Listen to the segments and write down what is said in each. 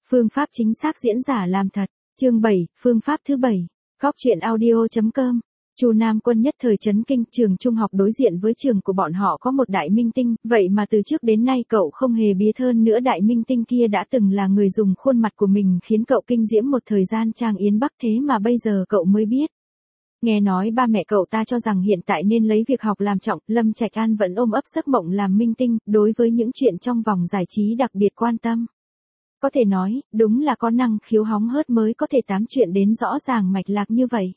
Phương pháp chính xác diễn giả làm thật. Chương 7, phương pháp thứ 7. Góc truyện audio.com. Chu Nam Quân nhất thời chấn kinh, trường trung học đối diện với trường của bọn họ có một đại minh tinh, vậy mà từ trước đến nay cậu không hề biết hơn nữa đại minh tinh kia đã từng là người dùng khuôn mặt của mình khiến cậu kinh diễm một thời gian Trang Yến Bắc, thế mà bây giờ cậu mới biết. Nghe nói ba mẹ cậu ta cho rằng hiện tại nên lấy việc học làm trọng, Lâm Trạch An vẫn ôm ấp giấc mộng làm minh tinh, đối với những chuyện trong vòng giải trí đặc biệt quan tâm. Có thể nói, đúng là có năng khiếu hóng hớt mới có thể tám chuyện đến rõ ràng mạch lạc như vậy.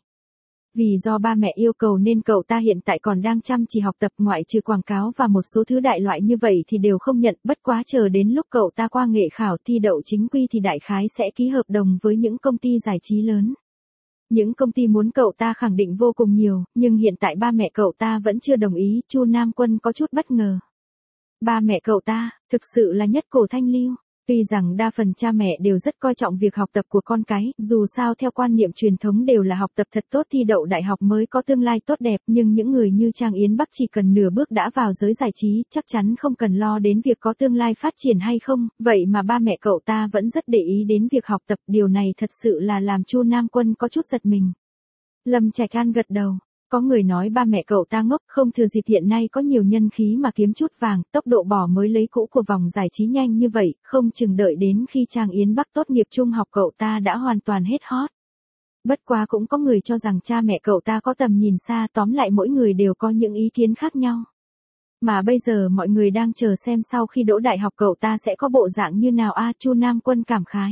Vì do ba mẹ yêu cầu nên cậu ta hiện tại còn đang chăm chỉ học tập, ngoại trừ quảng cáo và một số thứ đại loại như vậy thì đều không nhận, bất quá chờ đến lúc cậu ta qua nghệ khảo thi đậu chính quy thì đại khái sẽ ký hợp đồng với những công ty giải trí lớn. Những công ty muốn cậu ta khẳng định vô cùng nhiều, nhưng hiện tại ba mẹ cậu ta vẫn chưa đồng ý, Chu Nam Quân có chút bất ngờ. Ba mẹ cậu ta, thực sự là nhất cổ thanh lưu. Tuy rằng đa phần cha mẹ đều rất coi trọng việc học tập của con cái, dù sao theo quan niệm truyền thống đều là học tập thật tốt thi đậu đại học mới có tương lai tốt đẹp, nhưng những người như Trang Yến Bắc chỉ cần nửa bước đã vào giới giải trí, chắc chắn không cần lo đến việc có tương lai phát triển hay không, vậy mà ba mẹ cậu ta vẫn rất để ý đến việc học tập, điều này thật sự là làm Chu Nam Quân có chút giật mình. Lâm Trạch An gật đầu. Có người nói ba mẹ cậu ta ngốc, không thừa dịp hiện nay có nhiều nhân khí mà kiếm chút vàng, tốc độ bỏ mới lấy cũ của vòng giải trí nhanh như vậy, không chừng đợi đến khi Trang Yến Bắc tốt nghiệp trung học cậu ta đã hoàn toàn hết hot. Bất quá cũng có người cho rằng cha mẹ cậu ta có tầm nhìn xa, tóm lại mỗi người đều có những ý kiến khác nhau. Mà bây giờ mọi người đang chờ xem sau khi đỗ đại học cậu ta sẽ có bộ dạng như nào Chu Nam Quân cảm khái.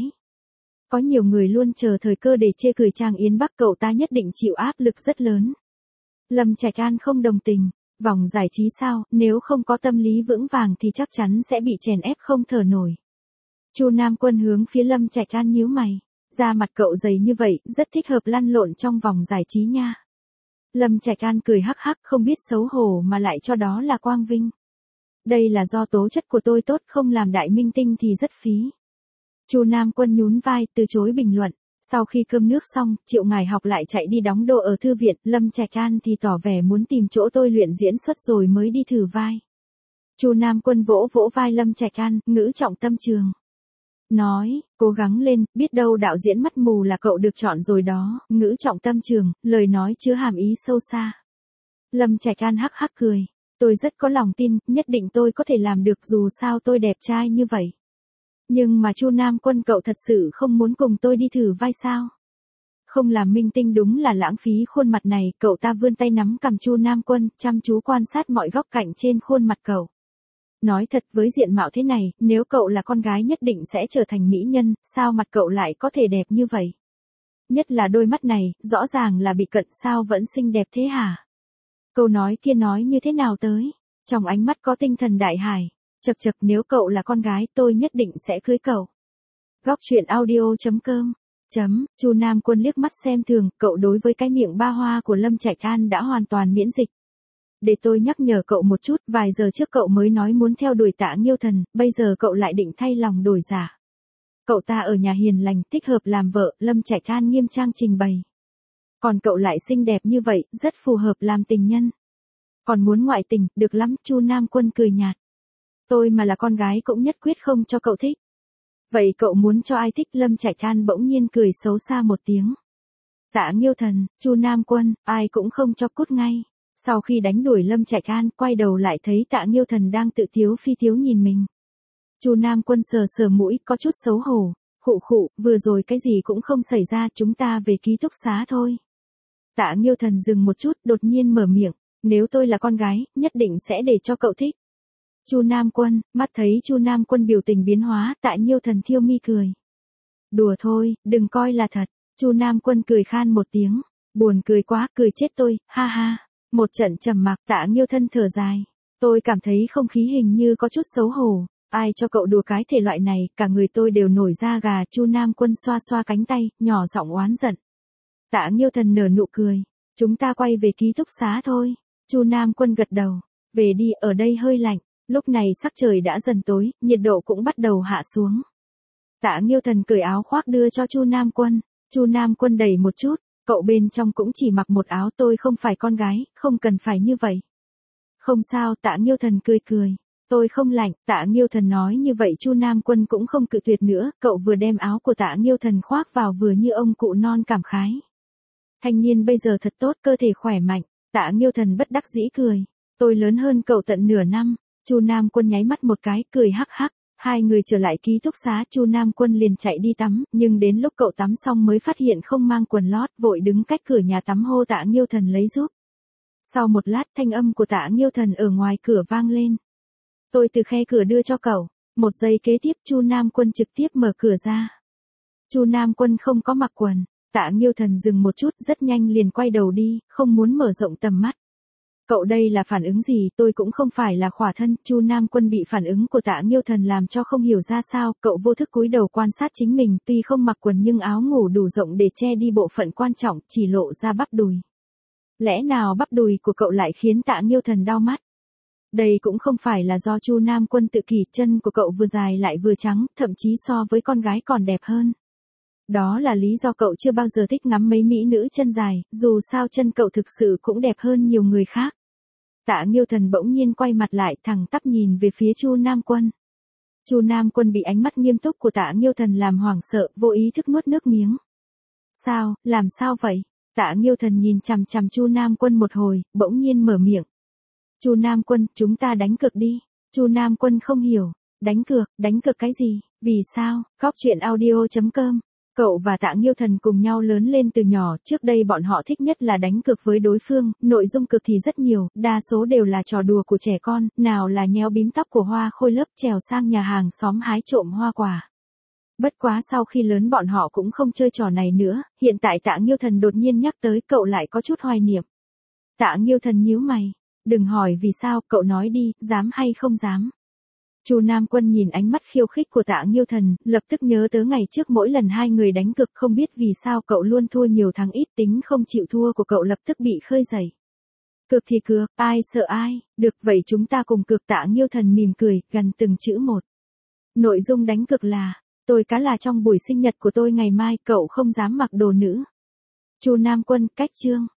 Có nhiều người luôn chờ thời cơ để chê cười Trang Yến Bắc, cậu ta nhất định chịu áp lực rất lớn. Lâm Trạch An không đồng tình, vòng giải trí sao, nếu không có tâm lý vững vàng thì chắc chắn sẽ bị chèn ép không thở nổi. Chu Nam Quân hướng phía Lâm Trạch An nhíu mày, da mặt cậu dày như vậy, rất thích hợp lăn lộn trong vòng giải trí nha. Lâm Trạch An cười hắc hắc, không biết xấu hổ mà lại cho đó là quang vinh. Đây là do tố chất của tôi tốt, không làm đại minh tinh thì rất phí. Chu Nam Quân nhún vai, từ chối bình luận. Sau khi cơm nước xong, Triệu Ngải Học lại chạy đi đóng đồ ở thư viện, Lâm Trạch An thì tỏ vẻ muốn tìm chỗ tôi luyện diễn xuất rồi mới đi thử vai. Chu Nam Quân vỗ vỗ vai Lâm Trạch An, ngữ trọng tâm trường. Nói, cố gắng lên, biết đâu đạo diễn mắt mù là cậu được chọn rồi đó, ngữ trọng tâm trường, lời nói chứa hàm ý sâu xa. Lâm Trạch An hắc hắc cười, tôi rất có lòng tin, nhất định tôi có thể làm được dù sao tôi đẹp trai như vậy. Nhưng mà Chu Nam Quân cậu thật sự không muốn cùng tôi đi thử vai sao? Không làm minh tinh đúng là lãng phí khuôn mặt này, cậu ta vươn tay nắm cằm Chu Nam Quân, chăm chú quan sát mọi góc cạnh trên khuôn mặt cậu. Nói thật, với diện mạo thế này, nếu cậu là con gái nhất định sẽ trở thành mỹ nhân, sao mặt cậu lại có thể đẹp như vậy? Nhất là đôi mắt này, rõ ràng là bị cận, sao vẫn xinh đẹp thế hả? Câu nói kia nói như thế nào tới? Trong ánh mắt có tinh thần đại hải. Chật chật, nếu cậu là con gái tôi nhất định sẽ cưới cậu. Góc truyện audio.com. Chu Nam Quân liếc mắt xem thường, cậu đối với cái miệng ba hoa của Lâm Trạch An đã hoàn toàn miễn dịch. Để tôi nhắc nhở cậu một chút, vài giờ trước cậu mới nói muốn theo đuổi Tạ Nghiêu Thần, bây giờ cậu lại định thay lòng đổi dạ. Cậu ta ở nhà hiền lành, thích hợp làm vợ, Lâm Trạch An nghiêm trang trình bày. Còn cậu lại xinh đẹp như vậy, rất phù hợp làm tình nhân. Còn muốn ngoại tình, được lắm, Chu Nam Quân cười nhạt. Tôi mà là con gái cũng nhất quyết không cho cậu thích. Vậy cậu muốn cho ai thích? Lâm Trạch An bỗng nhiên cười xấu xa một tiếng. Tạ Nghiêu Thần, Chu Nam Quân, ai cũng không cho, cút ngay. Sau khi đánh đuổi Lâm Trạch An, quay đầu lại thấy Tạ Nghiêu Thần đang tự tiếu phi tiếu nhìn mình. Chu Nam Quân sờ sờ mũi, có chút xấu hổ. Khụ khụ, vừa rồi cái gì cũng không xảy ra, chúng ta về ký túc xá thôi. Tạ Nghiêu Thần dừng một chút, đột nhiên mở miệng. Nếu tôi là con gái, nhất định sẽ để cho cậu thích. Chu Nam Quân, mắt thấy Chu Nam Quân biểu tình biến hóa, Tạ Nghiêu Thần thiêu mi cười. Đùa thôi, đừng coi là thật. Chu Nam Quân cười khan một tiếng. Buồn cười quá, cười chết tôi, ha ha. Một trận trầm mặc, Tạ Nghiêu Thần thở dài. Tôi cảm thấy không khí hình như có chút xấu hổ. Ai cho cậu đùa cái thể loại này, cả người tôi đều nổi da gà. Chu Nam Quân xoa xoa cánh tay, nhỏ giọng oán giận. Tạ Nghiêu Thần nở nụ cười. Chúng ta quay về ký túc xá thôi. Chu Nam Quân gật đầu. Về đi, ở đây hơi lạnh. Lúc này sắc trời đã dần tối, nhiệt độ cũng bắt đầu hạ xuống. Tạ Nghiêu Thần cởi áo khoác đưa cho Chu Nam Quân. Chu Nam Quân đẩy một chút, cậu bên trong cũng chỉ mặc một áo, tôi không phải con gái, không cần phải như vậy. Không sao, Tạ Nghiêu Thần cười cười. Tôi không lạnh, Tạ Nghiêu Thần nói như vậy Chu Nam Quân cũng không cự tuyệt nữa, cậu vừa đem áo của Tạ Nghiêu Thần khoác vào vừa như ông cụ non cảm khái. Thanh niên bây giờ thật tốt, cơ thể khỏe mạnh, Tạ Nghiêu Thần bất đắc dĩ cười. Tôi lớn hơn cậu tận nửa năm, Chu Nam Quân nháy mắt một cái, cười hắc hắc. Hai người trở lại ký túc xá, Chu Nam Quân liền chạy đi tắm, nhưng đến lúc cậu tắm xong mới phát hiện không mang quần lót, vội đứng cách cửa nhà tắm hô Tạ Nghiêu Thần lấy giúp. Sau một lát thanh âm của Tạ Nghiêu Thần ở ngoài cửa vang lên. Tôi từ khe cửa đưa cho cậu. Một giây kế tiếp Chu Nam Quân trực tiếp mở cửa ra. Chu Nam Quân không có mặc quần. Tạ Nghiêu Thần dừng một chút, rất nhanh liền quay đầu đi, không muốn mở rộng tầm mắt. Cậu đây là phản ứng gì, tôi cũng không phải là khỏa thân. Chu Nam Quân bị phản ứng của Tạ Nghiêu Thần làm cho không hiểu ra sao, cậu vô thức cúi đầu quan sát chính mình, tuy không mặc quần nhưng áo ngủ đủ rộng để che đi bộ phận quan trọng, chỉ lộ ra bắp đùi. Lẽ nào bắp đùi của cậu lại khiến Tạ Nghiêu Thần đau mắt? Đây cũng không phải là do Chu Nam Quân tự kỷ, chân của cậu vừa dài lại vừa trắng, thậm chí so với con gái còn đẹp hơn. Đó là lý do cậu chưa bao giờ thích ngắm mấy mỹ nữ chân dài, dù sao chân cậu thực sự cũng đẹp hơn nhiều người khác. Tạ Nghiêu Thần bỗng nhiên quay mặt lại thẳng tắp nhìn về phía Chu Nam Quân. Chu Nam Quân bị ánh mắt nghiêm túc của Tạ Nghiêu Thần làm hoảng sợ, vô ý thức nuốt nước miếng. Sao, làm sao vậy? Tạ Nghiêu Thần nhìn chằm chằm Chu Nam Quân một hồi, bỗng nhiên mở miệng. Chu Nam Quân, chúng ta đánh cược đi. Chu Nam Quân không hiểu. Đánh cược cái gì? Vì sao? Góc truyện audio.com. Cậu và Tạ Nghiêu Thần cùng nhau lớn lên từ nhỏ, trước đây bọn họ thích nhất là đánh cược với đối phương, nội dung cược thì rất nhiều, đa số đều là trò đùa của trẻ con, nào là nhéo bím tóc của Hoa Khôi lớp, trèo sang nhà hàng xóm hái trộm hoa quả. Bất quá sau khi lớn bọn họ cũng không chơi trò này nữa, hiện tại Tạ Nghiêu Thần đột nhiên nhắc tới, cậu lại có chút hoài niệm. Tạ Nghiêu Thần nhíu mày. Đừng hỏi vì sao, cậu nói đi, dám hay không dám. Chu Nam Quân nhìn ánh mắt khiêu khích của Tạ Nghiêu Thần, lập tức nhớ tới ngày trước mỗi lần hai người đánh cược, không biết vì sao cậu luôn thua nhiều thắng ít, tính không chịu thua của cậu lập tức bị khơi dậy. Cược thì cược, ai sợ ai, được vậy chúng ta cùng cược. Tạ Nghiêu Thần mỉm cười, gần từng chữ một. Nội dung đánh cược là, tôi cá là trong buổi sinh nhật của tôi ngày mai, cậu không dám mặc đồ nữ. Chu Nam Quân, cách chương.